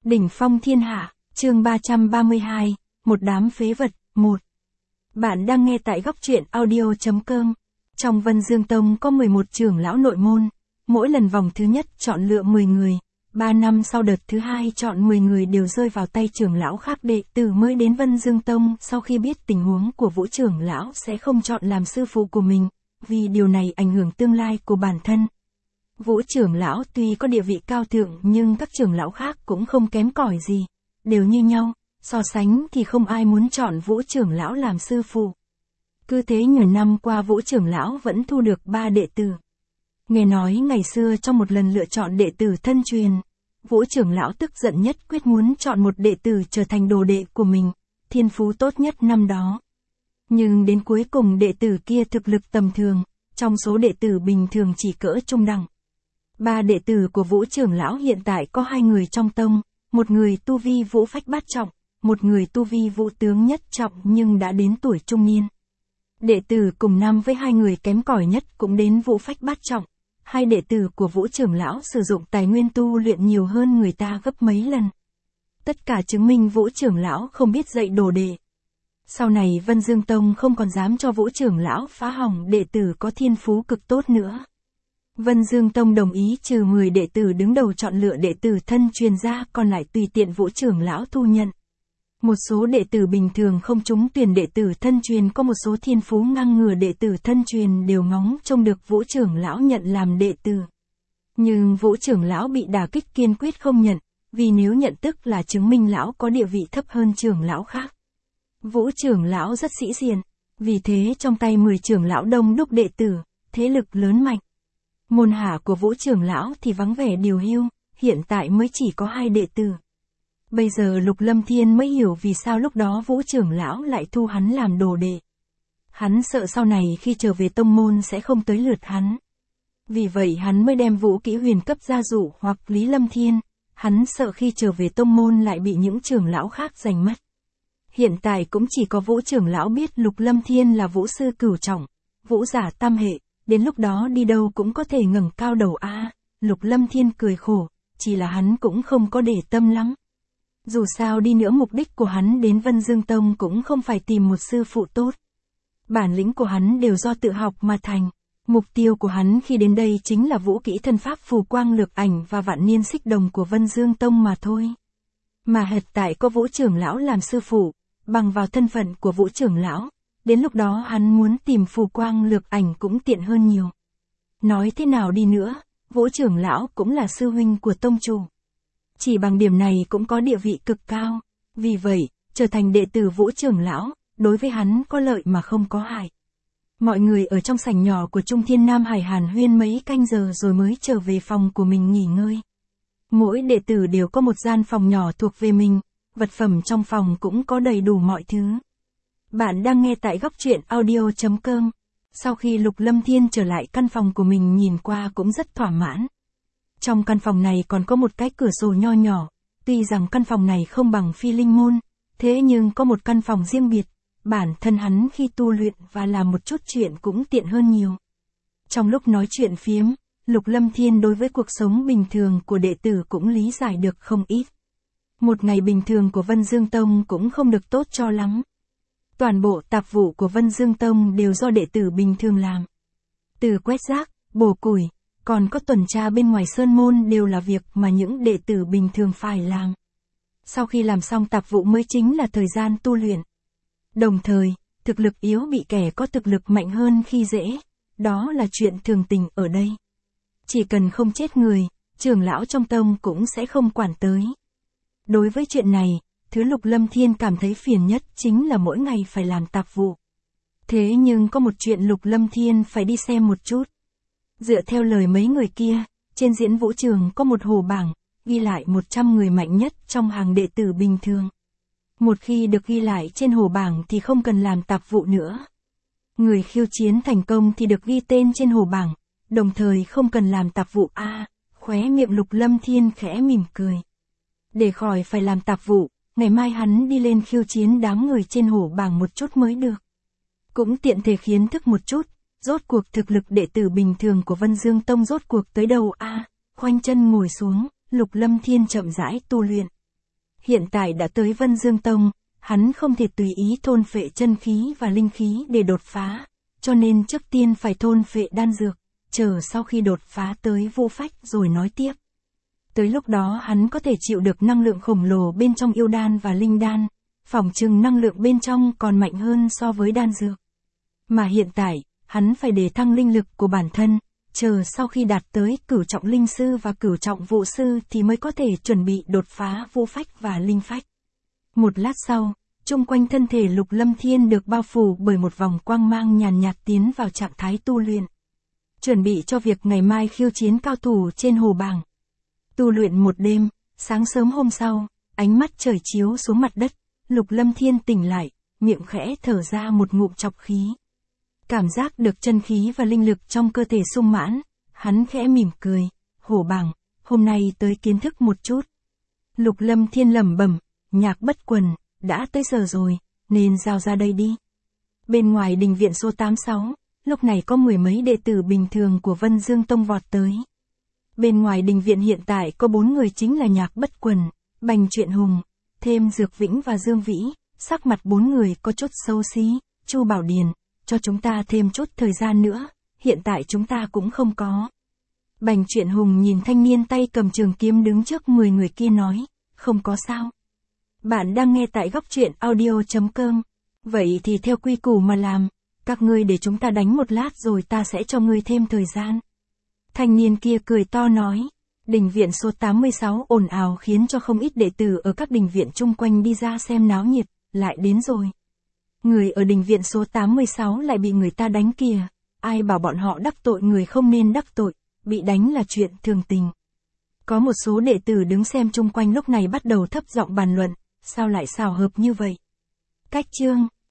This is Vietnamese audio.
Đỉnh phong thiên hạ, chương 332, một đám phế vật, 1. Bạn đang nghe tại góc truyện audio.com. Trong Vân Dương Tông có 11 trưởng lão nội môn, mỗi lần vòng thứ nhất chọn lựa 10 người, 3 năm sau đợt thứ hai chọn 10 người đều rơi vào tay trưởng lão khác. Đệ tử mới đến Vân Dương Tông sau khi biết tình huống của Vũ trưởng lão sẽ không chọn làm sư phụ của mình, vì điều này ảnh hưởng tương lai của bản thân. Vũ trưởng lão tuy có địa vị cao thượng nhưng các trưởng lão khác cũng không kém cỏi gì, đều như nhau, so sánh thì không ai muốn chọn Vũ trưởng lão làm sư phụ. Cứ thế nhiều năm qua Vũ trưởng lão vẫn thu được 3 đệ tử. Nghe nói ngày xưa trong một lần lựa chọn đệ tử thân truyền, Vũ trưởng lão tức giận nhất quyết muốn chọn một đệ tử trở thành đồ đệ của mình, thiên phú tốt nhất năm đó. Nhưng đến cuối cùng đệ tử kia thực lực tầm thường, trong số đệ tử bình thường chỉ cỡ trung đẳng. 3 đệ tử của Vũ trưởng lão hiện tại có 2 người trong tông, một người tu vi Vũ phách bát trọng, một người tu vi Vũ tướng nhất trọng nhưng đã đến tuổi trung niên. Đệ tử cùng năm với 2 người kém cỏi nhất cũng đến Vũ phách bát trọng. 2 đệ tử của Vũ trưởng lão sử dụng tài nguyên tu luyện nhiều hơn người ta gấp mấy lần. Tất cả chứng minh Vũ trưởng lão không biết dạy đồ đệ. Sau này Vân Dương Tông không còn dám cho Vũ trưởng lão phá hỏng đệ tử có thiên phú cực tốt nữa. Vân Dương Tông đồng ý trừ 10 đệ tử đứng đầu chọn lựa đệ tử thân truyền ra, còn lại tùy tiện Vũ trưởng lão thu nhận. Một số đệ tử bình thường không trúng tuyển đệ tử thân truyền, có một số thiên phú ngang ngửa đệ tử thân truyền đều ngóng trông được Vũ trưởng lão nhận làm đệ tử. Nhưng Vũ trưởng lão bị đả kích kiên quyết không nhận, vì nếu nhận tức là chứng minh lão có địa vị thấp hơn trưởng lão khác. Vũ trưởng lão rất sĩ diện, vì thế trong tay 10 trưởng lão đông đúc đệ tử, thế lực lớn mạnh. Môn hạ của Vũ trưởng lão thì vắng vẻ điều hưu, hiện tại mới chỉ có 2 đệ tử. Bây giờ Lục Lâm Thiên mới hiểu vì sao lúc đó Vũ trưởng lão lại thu hắn làm đồ đệ. Hắn sợ sau này khi trở về tông môn sẽ không tới lượt hắn. Vì vậy hắn mới đem Vũ Kỹ Huyền cấp gia dụ hoặc Lý Lâm Thiên, hắn sợ khi trở về tông môn lại bị những trưởng lão khác giành mất. Hiện tại cũng chỉ có Vũ trưởng lão biết Lục Lâm Thiên là Vũ sư cửu trọng, Vũ giả tam hệ, đến lúc đó đi đâu cũng có thể ngẩng cao đầu a. Lục Lâm Thiên cười khổ, chỉ là hắn cũng không có để tâm lắm. Dù sao đi nữa mục đích của hắn đến Vân Dương Tông cũng không phải tìm một sư phụ tốt. Bản lĩnh của hắn đều do tự học mà thành. Mục tiêu của hắn khi đến đây chính là vũ kỹ thân pháp phù quang lược ảnh và vạn niên xích đồng của Vân Dương Tông mà thôi. Mà hiện tại có Vũ trưởng lão làm sư phụ, bằng vào thân phận của Vũ trưởng lão, đến lúc đó hắn muốn tìm phù quang lược ảnh cũng tiện hơn nhiều. Nói thế nào đi nữa, Vũ trưởng lão cũng là sư huynh của tông chủ. Chỉ bằng điểm này cũng có địa vị cực cao, vì vậy, trở thành đệ tử Vũ trưởng lão, đối với hắn có lợi mà không có hại. Mọi người ở trong sảnh nhỏ của Trung Thiên Nam Hải hàn huyên mấy canh giờ rồi mới trở về phòng của mình nghỉ ngơi. Mỗi đệ tử đều có một gian phòng nhỏ thuộc về mình, vật phẩm trong phòng cũng có đầy đủ mọi thứ. Bạn đang nghe tại góc truyện audio.com. Sau khi Lục Lâm Thiên trở lại căn phòng của mình nhìn qua cũng rất thỏa mãn. Trong căn phòng này còn có một cái cửa sổ nho nhỏ, tuy rằng căn phòng này không bằng Phi Linh Môn, thế nhưng có một căn phòng riêng biệt, bản thân hắn khi tu luyện và làm một chút chuyện cũng tiện hơn nhiều. Trong lúc nói chuyện phiếm, Lục Lâm Thiên đối với cuộc sống bình thường của đệ tử cũng lý giải được không ít. Một ngày bình thường của Vân Dương Tông cũng không được tốt cho lắm. Toàn bộ tạp vụ của Vân Dương Tông đều do đệ tử bình thường làm. Từ quét rác, bổ củi, còn có tuần tra bên ngoài sơn môn đều là việc mà những đệ tử bình thường phải làm. Sau khi làm xong tạp vụ mới chính là thời gian tu luyện. Đồng thời, thực lực yếu bị kẻ có thực lực mạnh hơn khi dễ, đó là chuyện thường tình ở đây. Chỉ cần không chết người, trưởng lão trong tông cũng sẽ không quản tới. Đối với chuyện này, thứ Lục Lâm Thiên cảm thấy phiền nhất chính là mỗi ngày phải làm tạp vụ. Thế nhưng có một chuyện Lục Lâm Thiên phải đi xem một chút. Dựa theo lời mấy người kia, trên diễn vũ trường có một hồ bảng, ghi lại 100 người mạnh nhất trong hàng đệ tử bình thường. Một khi được ghi lại trên hồ bảng thì không cần làm tạp vụ nữa. Người khiêu chiến thành công thì được ghi tên trên hồ bảng, đồng thời không cần làm tạp vụ khóe miệng Lục Lâm Thiên khẽ mỉm cười. Để khỏi phải làm tạp vụ, ngày mai hắn đi lên khiêu chiến đám người trên hồ bảng một chút mới được. Cũng tiện thể kiến thức một chút. Rốt cuộc thực lực đệ tử bình thường của Vân Dương Tông rốt cuộc tới đâu khoanh chân ngồi xuống, Lục Lâm Thiên chậm rãi tu luyện. Hiện tại đã tới Vân Dương Tông, hắn không thể tùy ý thôn phệ chân khí và linh khí để đột phá, cho nên trước tiên phải thôn phệ đan dược, chờ sau khi đột phá tới vô phách rồi nói tiếp. Tới lúc đó hắn có thể chịu được năng lượng khổng lồ bên trong yêu đan và linh đan, phỏng chừng năng lượng bên trong còn mạnh hơn so với đan dược. Mà hiện tại, hắn phải đề thăng linh lực của bản thân, chờ sau khi đạt tới cửu trọng linh sư và cửu trọng vụ sư thì mới có thể chuẩn bị đột phá vô phách và linh phách. Một lát sau, chung quanh thân thể Lục Lâm Thiên được bao phủ bởi một vòng quang mang nhàn nhạt tiến vào trạng thái tu luyện. Chuẩn bị cho việc ngày mai khiêu chiến cao thủ trên hồ bảng. Tu luyện một đêm, sáng sớm hôm sau, ánh mắt trời chiếu xuống mặt đất, Lục Lâm Thiên tỉnh lại, miệng khẽ thở ra một ngụm trọc khí. Cảm giác được chân khí và linh lực trong cơ thể sung mãn, hắn khẽ mỉm cười, hổ bảng, hôm nay tới kiến thức một chút. Lục Lâm Thiên lẩm bẩm, Nhạc Bất Quần, đã tới giờ rồi, nên giao ra đây đi. Bên ngoài đình viện số 86, lúc này có mười mấy đệ tử bình thường của Vân Dương Tông vọt tới. Bên ngoài đình viện hiện tại có 4 người chính là Nhạc Bất Quần, Bành Truyện Hùng, thêm Dược Vĩnh và Dương Vĩ, sắc mặt 4 người có chút xấu xí. Chu Bảo Điền, cho chúng ta thêm chút thời gian nữa, hiện tại chúng ta cũng không có. Bành Truyện Hùng nhìn thanh niên tay cầm trường kiếm đứng trước 10 người kia nói, không có sao. Bạn đang nghe tại góc truyện audio.com, vậy thì theo quy củ mà làm, các ngươi để chúng ta đánh một lát rồi ta sẽ cho ngươi thêm thời gian. Thanh niên kia cười to nói, đình viện số 86 ồn ào khiến cho không ít đệ tử ở các đình viện chung quanh đi ra xem náo nhiệt, lại đến rồi. Người ở đình viện số 86 lại bị người ta đánh kìa, ai bảo bọn họ đắc tội người không nên đắc tội, bị đánh là chuyện thường tình. Có một số đệ tử đứng xem chung quanh lúc này bắt đầu thấp giọng bàn luận, sao lại xào hợp như vậy? Cách chương